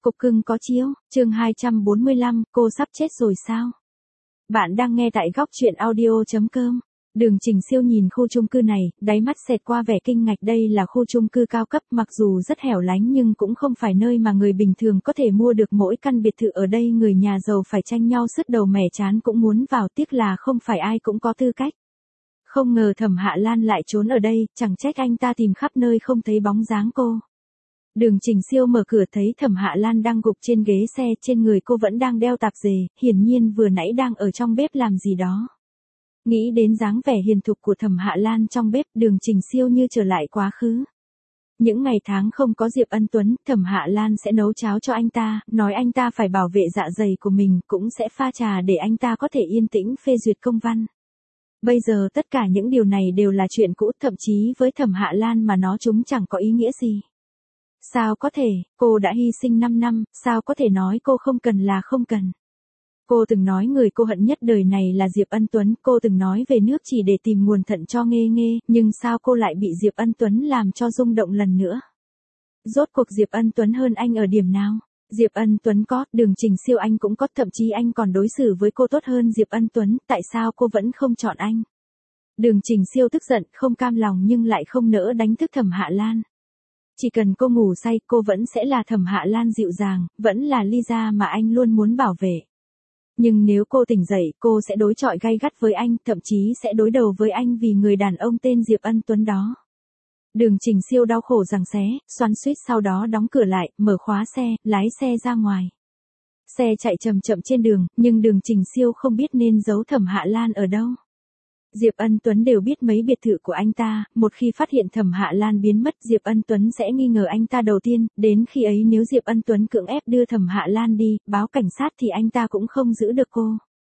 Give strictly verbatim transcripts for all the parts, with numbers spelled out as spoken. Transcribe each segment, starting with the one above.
Cục cưng có chiếu, chương hai trăm bốn mươi lăm, cô sắp chết rồi sao? Bạn đang nghe tại góc truyện audio chấm com. Đường Trình Siêu nhìn khu chung cư này, đáy mắt xẹt qua vẻ kinh ngạc. Đây là khu chung cư cao cấp, mặc dù rất hẻo lánh nhưng cũng không phải nơi mà người bình thường có thể mua được. Mỗi căn biệt thự ở đây người nhà giàu phải tranh nhau sứt đầu mẻ trán cũng muốn vào, tiếc là không phải ai cũng có tư cách. Không ngờ Thẩm Hạ Lan lại trốn ở đây, chẳng trách anh ta tìm khắp nơi không thấy bóng dáng cô. Đường Trình Siêu mở cửa thấy Thẩm Hạ Lan đang gục trên ghế xe, trên người cô vẫn đang đeo tạp dề, hiển nhiên vừa nãy đang ở trong bếp làm gì đó. Nghĩ đến dáng vẻ hiền thục của Thẩm Hạ Lan trong bếp, Đường Trình Siêu như trở lại quá khứ. Những ngày tháng không có Diệp Ân Tuấn, Thẩm Hạ Lan sẽ nấu cháo cho anh ta, nói anh ta phải bảo vệ dạ dày của mình, cũng sẽ pha trà để anh ta có thể yên tĩnh phê duyệt công văn. Bây giờ tất cả những điều này đều là chuyện cũ, thậm chí với Thẩm Hạ Lan mà nó chúng chẳng có ý nghĩa gì. Sao có thể, cô đã hy sinh năm năm, sao có thể nói cô không cần là không cần. Cô từng nói người cô hận nhất đời này là Diệp Ân Tuấn, cô từng nói về nước chỉ để tìm nguồn thận cho Nghê Nghê, nhưng sao cô lại bị Diệp Ân Tuấn làm cho rung động lần nữa. Rốt cuộc Diệp Ân Tuấn hơn anh ở điểm nào? Diệp Ân Tuấn có, Đường Trình Siêu anh cũng có, thậm chí anh còn đối xử với cô tốt hơn Diệp Ân Tuấn, tại sao cô vẫn không chọn anh? Đường Trình Siêu tức giận, không cam lòng nhưng lại không nỡ đánh thức Thẩm Hạ Lan. Chỉ cần cô ngủ say, cô vẫn sẽ là Thẩm Hạ Lan dịu dàng, vẫn là Lisa mà anh luôn muốn bảo vệ. Nhưng nếu cô tỉnh dậy, cô sẽ đối chọi gay gắt với anh, thậm chí sẽ đối đầu với anh vì người đàn ông tên Diệp Ân Tuấn đó. Đường Trình Siêu đau khổ giằng xé, xoắn xuýt, sau đó đóng cửa lại, mở khóa xe, lái xe ra ngoài. Xe chạy chậm chậm trên đường, nhưng Đường Trình Siêu không biết nên giấu Thẩm Hạ Lan ở đâu. Diệp Ân Tuấn đều biết mấy biệt thự của anh ta, một khi phát hiện Thẩm Hạ Lan biến mất, Diệp Ân Tuấn sẽ nghi ngờ anh ta đầu tiên, đến khi ấy nếu Diệp Ân Tuấn cưỡng ép đưa Thẩm Hạ Lan đi, báo cảnh sát thì anh ta cũng không giữ được cô.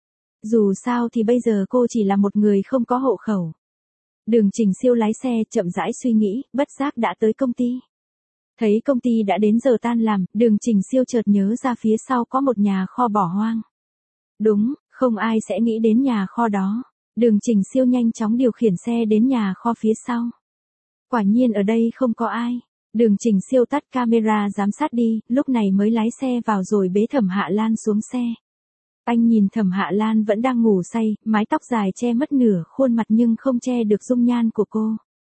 Dù sao thì bây giờ cô chỉ là một người không có hộ khẩu. Đường Trình Siêu lái xe, chậm rãi suy nghĩ, bất giác đã tới công ty. Thấy công ty đã đến giờ tan làm, Đường Trình Siêu chợt nhớ ra phía sau có một nhà kho bỏ hoang. Đúng, không ai sẽ nghĩ đến nhà kho đó. Đường Trình Siêu nhanh chóng điều khiển xe đến nhà kho phía sau. Quả nhiên ở đây không có ai. Đường Trình Siêu tắt camera giám sát đi, lúc này mới lái xe vào rồi bế Thẩm Hạ Lan xuống xe. Anh nhìn Thẩm Hạ Lan vẫn đang ngủ say, mái tóc dài che mất nửa khuôn mặt nhưng không che được dung nhan của cô.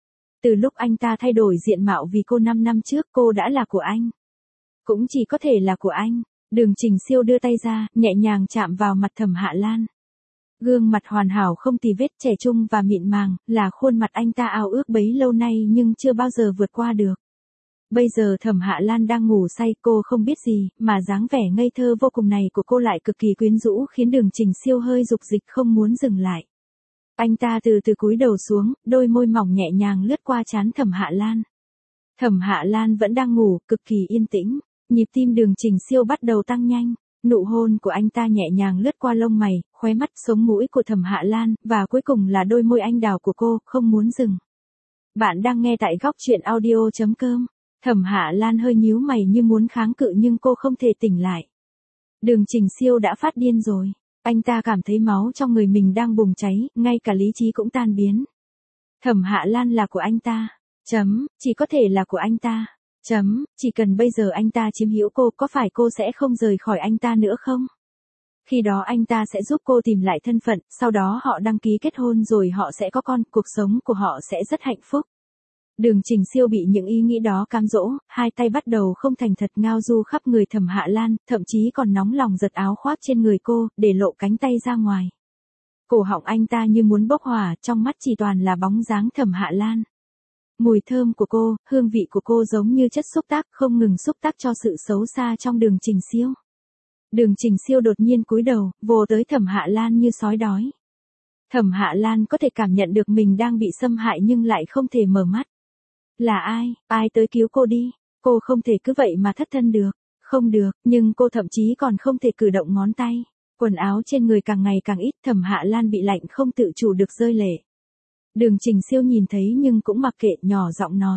Từ lúc anh ta thay đổi diện mạo vì cô năm năm trước, cô đã là của anh. Cũng chỉ có thể là của anh. Đường Trình Siêu đưa tay ra, nhẹ nhàng chạm vào mặt Thẩm Hạ Lan. Gương mặt hoàn hảo không tì vết, trẻ trung và mịn màng, là khuôn mặt anh ta ao ước bấy lâu nay nhưng chưa bao giờ vượt qua được. Bây giờ Thẩm Hạ Lan đang ngủ say, cô không biết gì, mà dáng vẻ ngây thơ vô cùng này của cô lại cực kỳ quyến rũ, khiến Đường Trình Siêu hơi dục dịch không muốn dừng lại. Anh ta từ từ cúi đầu xuống, đôi môi mỏng nhẹ nhàng lướt qua trán Thẩm Hạ Lan. Thẩm Hạ Lan vẫn đang ngủ, cực kỳ yên tĩnh, nhịp tim Đường Trình Siêu bắt đầu tăng nhanh. Nụ hôn của anh ta nhẹ nhàng lướt qua lông mày, khóe mắt, sống mũi của Thẩm Hạ Lan, và cuối cùng là đôi môi anh đào của cô, không muốn dừng. Bạn đang nghe tại góc truyện audio chấm com. Thẩm Hạ Lan hơi nhíu mày như muốn kháng cự nhưng cô không thể tỉnh lại. Đường Trình Siêu đã phát điên rồi. Anh ta cảm thấy máu trong người mình đang bùng cháy, ngay cả lý trí cũng tan biến. Thẩm Hạ Lan là của anh ta. Chấm, chỉ có thể là của anh ta. Chấm, chỉ cần bây giờ anh ta chiếm hữu cô, có phải cô sẽ không rời khỏi anh ta nữa không? Khi đó anh ta sẽ giúp cô tìm lại thân phận, sau đó họ đăng ký kết hôn rồi họ sẽ có con, cuộc sống của họ sẽ rất hạnh phúc. Đường Trình Siêu bị những ý nghĩ đó cám dỗ, hai tay bắt đầu không thành thật ngao du khắp người Thẩm Hạ Lan, thậm chí còn nóng lòng giật áo khoác trên người cô, để lộ cánh tay ra ngoài. Cổ họng anh ta như muốn bốc hỏa, trong mắt chỉ toàn là bóng dáng Thẩm Hạ Lan. Mùi thơm của cô, hương vị của cô giống như chất xúc tác, không ngừng xúc tác cho sự xấu xa trong Đường Trình Siêu. Đường Trình Siêu đột nhiên cúi đầu, vồ tới Thẩm Hạ Lan như sói đói. Thẩm Hạ Lan có thể cảm nhận được mình đang bị xâm hại nhưng lại không thể mở mắt. Là ai, ai tới cứu cô đi, cô không thể cứ vậy mà thất thân được, không được, nhưng cô thậm chí còn không thể cử động ngón tay. Quần áo trên người càng ngày càng ít, Thẩm Hạ Lan bị lạnh không tự chủ được rơi lệ. Đường Trình Siêu nhìn thấy nhưng cũng mặc kệ, nhỏ giọng nói.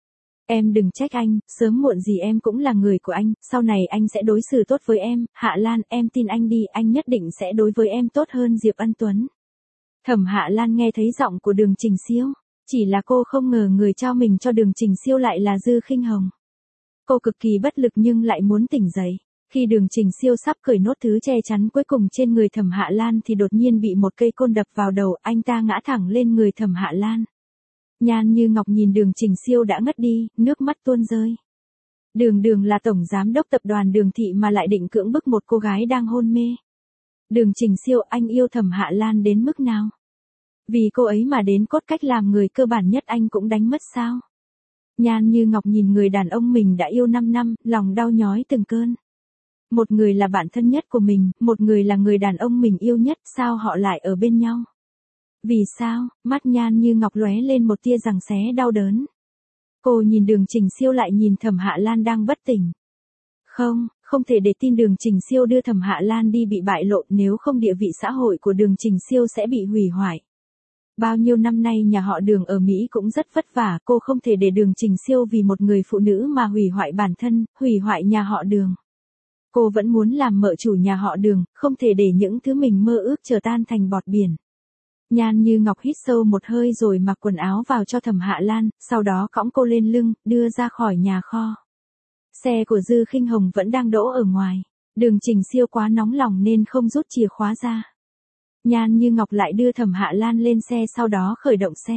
Em đừng trách anh, sớm muộn gì em cũng là người của anh, sau này anh sẽ đối xử tốt với em, Hạ Lan, em tin anh đi, anh nhất định sẽ đối với em tốt hơn Diệp Ân Tuấn. Thẩm Hạ Lan nghe thấy giọng của Đường Trình Siêu, chỉ là cô không ngờ người trao mình cho Đường Trình Siêu lại là Dư Khinh Hồng. Cô cực kỳ bất lực nhưng lại muốn tỉnh dậy. Khi Đường Trình Siêu sắp cởi nốt thứ che chắn cuối cùng trên người Thẩm Hạ Lan thì đột nhiên bị một cây côn đập vào đầu, anh ta ngã thẳng lên người Thẩm Hạ Lan. Nhan Như Ngọc nhìn Đường Trình Siêu đã ngất đi, nước mắt tuôn rơi. Đường Đường là tổng giám đốc tập đoàn Đường Thị mà lại định cưỡng bức một cô gái đang hôn mê. Đường Trình Siêu, anh yêu Thẩm Hạ Lan đến mức nào? Vì cô ấy mà đến cốt cách làm người cơ bản nhất anh cũng đánh mất sao? Nhan Như Ngọc nhìn người đàn ông mình đã yêu năm năm, lòng đau nhói từng cơn. Một người là bạn thân nhất của mình, một người là người đàn ông mình yêu nhất, sao họ lại ở bên nhau? Vì sao? Mắt Nhan Như Ngọc lóe lên một tia giằng xé đau đớn. Cô nhìn Đường Trình Siêu lại nhìn Thẩm Hạ Lan đang bất tỉnh. Không, không thể để tin Đường Trình Siêu đưa Thẩm Hạ Lan đi bị bại lộ, nếu không địa vị xã hội của Đường Trình Siêu sẽ bị hủy hoại. Bao nhiêu năm nay nhà họ Đường ở Mỹ cũng rất vất vả, cô không thể để Đường Trình Siêu vì một người phụ nữ mà hủy hoại bản thân, hủy hoại nhà họ Đường. Cô vẫn muốn làm mợ chủ nhà họ Đường, không thể để những thứ mình mơ ước trở tan thành bọt biển. Nhan Như Ngọc hít sâu một hơi rồi mặc quần áo vào cho Thẩm Hạ Lan, sau đó cõng cô lên lưng, đưa ra khỏi nhà kho. Xe của Dư Khinh Hồng vẫn đang đỗ ở ngoài. Đường Trình Siêu quá nóng lòng nên không rút chìa khóa ra. Nhan Như Ngọc lại đưa Thẩm Hạ Lan lên xe sau đó khởi động xe.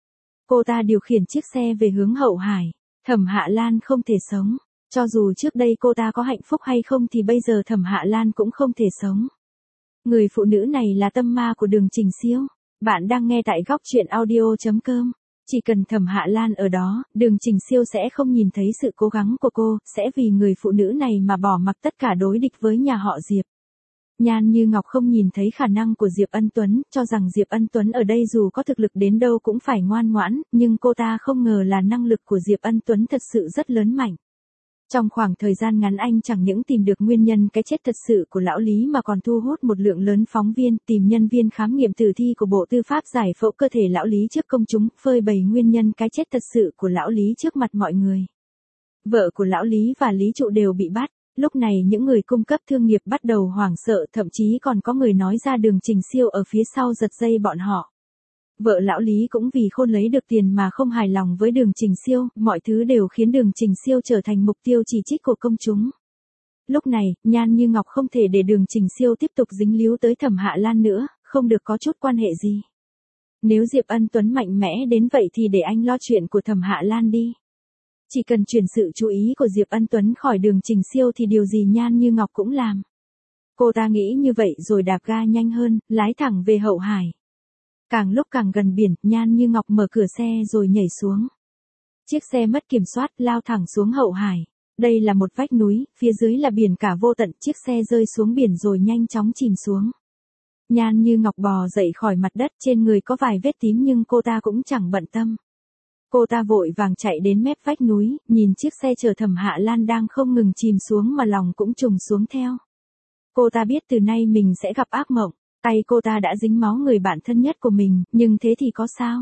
Cô ta điều khiển chiếc xe về hướng Hậu Hải. Thẩm Hạ Lan không thể sống. Cho dù trước đây cô ta có hạnh phúc hay không thì bây giờ Thẩm Hạ Lan cũng không thể sống. Người phụ nữ này là tâm ma của Đường Trình Siêu. Bạn đang nghe tại góc truyện audio chấm com. Chỉ cần Thẩm Hạ Lan ở đó, Đường Trình Siêu sẽ không nhìn thấy sự cố gắng của cô, sẽ vì người phụ nữ này mà bỏ mặc tất cả đối địch với nhà họ Diệp. Nhan Như Ngọc không nhìn thấy khả năng của Diệp Ân Tuấn, cho rằng Diệp Ân Tuấn ở đây dù có thực lực đến đâu cũng phải ngoan ngoãn, nhưng cô ta không ngờ là năng lực của Diệp Ân Tuấn thật sự rất lớn mạnh. Trong khoảng thời gian ngắn anh chẳng những tìm được nguyên nhân cái chết thật sự của lão Lý mà còn thu hút một lượng lớn phóng viên, tìm nhân viên khám nghiệm tử thi của Bộ Tư pháp giải phẫu cơ thể lão Lý trước công chúng, phơi bày nguyên nhân cái chết thật sự của lão Lý trước mặt mọi người. Vợ của lão Lý và Lý Trụ đều bị bắt. Lúc này những người cung cấp thương nghiệp bắt đầu hoảng sợ, thậm chí còn có người nói ra Đường Trình Siêu ở phía sau giật dây bọn họ. Vợ lão Lý cũng vì khôn lấy được tiền mà không hài lòng với Đường Trình Siêu, mọi thứ đều khiến Đường Trình Siêu trở thành mục tiêu chỉ trích của công chúng. Lúc này, Nhan Như Ngọc không thể để Đường Trình Siêu tiếp tục dính líu tới Thẩm Hạ Lan nữa, không được có chút quan hệ gì. Nếu Diệp Ân Tuấn mạnh mẽ đến vậy thì để anh lo chuyện của Thẩm Hạ Lan đi. Chỉ cần chuyển sự chú ý của Diệp Ân Tuấn khỏi Đường Trình Siêu thì điều gì Nhan Như Ngọc cũng làm. Cô ta nghĩ như vậy rồi đạp ga nhanh hơn, lái thẳng về Hậu Hải. Càng lúc càng gần biển, Nhan Như Ngọc mở cửa xe rồi nhảy xuống. Chiếc xe mất kiểm soát, lao thẳng xuống Hậu Hải. Đây là một vách núi, phía dưới là biển cả vô tận, chiếc xe rơi xuống biển rồi nhanh chóng chìm xuống. Nhan Như Ngọc bò dậy khỏi mặt đất, trên người có vài vết tím nhưng cô ta cũng chẳng bận tâm. Cô ta vội vàng chạy đến mép vách núi, nhìn chiếc xe chở Thẩm Hạ Lan đang không ngừng chìm xuống mà lòng cũng trùng xuống theo. Cô ta biết từ nay mình sẽ gặp ác mộng, tay cô ta đã dính máu người bạn thân nhất của mình, nhưng thế thì có sao?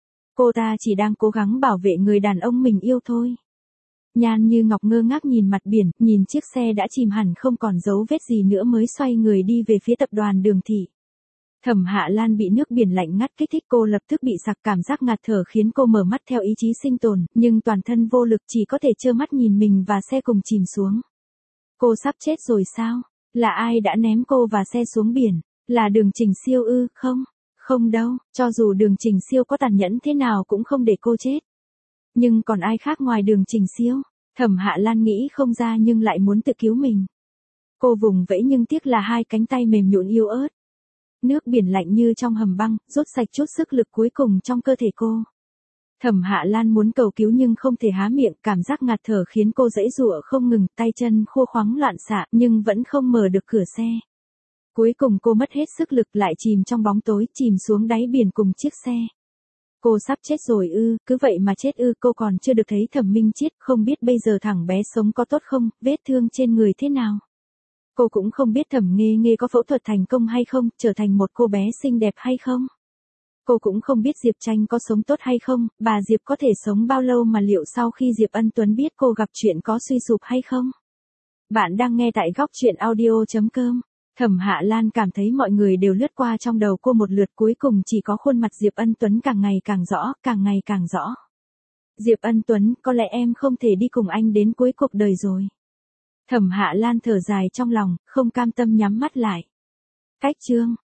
Cô ta chỉ đang cố gắng bảo vệ người đàn ông mình yêu thôi. Nhan Như Ngọc ngơ ngác nhìn mặt biển, nhìn chiếc xe đã chìm hẳn không còn dấu vết gì nữa mới xoay người đi về phía tập đoàn Đường Thị. Thẩm Hạ Lan bị nước biển lạnh ngắt kích thích, cô lập tức bị sặc, cảm giác ngạt thở khiến cô mở mắt theo ý chí sinh tồn, nhưng toàn thân vô lực, chỉ có thể trơ mắt nhìn mình và xe cùng chìm xuống. Cô sắp chết rồi sao? Là ai đã ném cô và xe xuống biển? Là Đường Trình Siêu ư? Không, không đâu, cho dù Đường Trình Siêu có tàn nhẫn thế nào cũng không để cô chết. Nhưng còn ai khác ngoài Đường Trình Siêu? Thẩm Hạ Lan nghĩ không ra nhưng lại muốn tự cứu mình. Cô vùng vẫy nhưng tiếc là hai cánh tay mềm nhũn yếu ớt. Nước biển lạnh như trong hầm băng, rút sạch chút sức lực cuối cùng trong cơ thể cô. Thẩm Hạ Lan muốn cầu cứu nhưng không thể há miệng, cảm giác ngạt thở khiến cô giãy giụa không ngừng, tay chân khô khoắng loạn xạ nhưng vẫn không mở được cửa xe. Cuối cùng cô mất hết sức lực lại chìm trong bóng tối, chìm xuống đáy biển cùng chiếc xe. Cô sắp chết rồi ư, cứ vậy mà chết ư, cô còn chưa được thấy Thẩm Minh Chiết, không biết bây giờ thằng bé sống có tốt không, vết thương trên người thế nào. Cô cũng không biết Thẩm Nghê Nghê có phẫu thuật thành công hay không, trở thành một cô bé xinh đẹp hay không. Cô cũng không biết Diệp Tranh có sống tốt hay không, bà Diệp có thể sống bao lâu mà liệu sau khi Diệp Ân Tuấn biết cô gặp chuyện có suy sụp hay không. Bạn đang nghe tại góc truyện audio chấm com. Thẩm Hạ Lan cảm thấy mọi người đều lướt qua trong đầu cô một lượt, cuối cùng chỉ có khuôn mặt Diệp Ân Tuấn càng ngày càng rõ, càng ngày càng rõ. Diệp Ân Tuấn, có lẽ em không thể đi cùng anh đến cuối cuộc đời rồi. Thẩm Hạ Lan thở dài trong lòng, không cam tâm nhắm mắt lại. Cách chương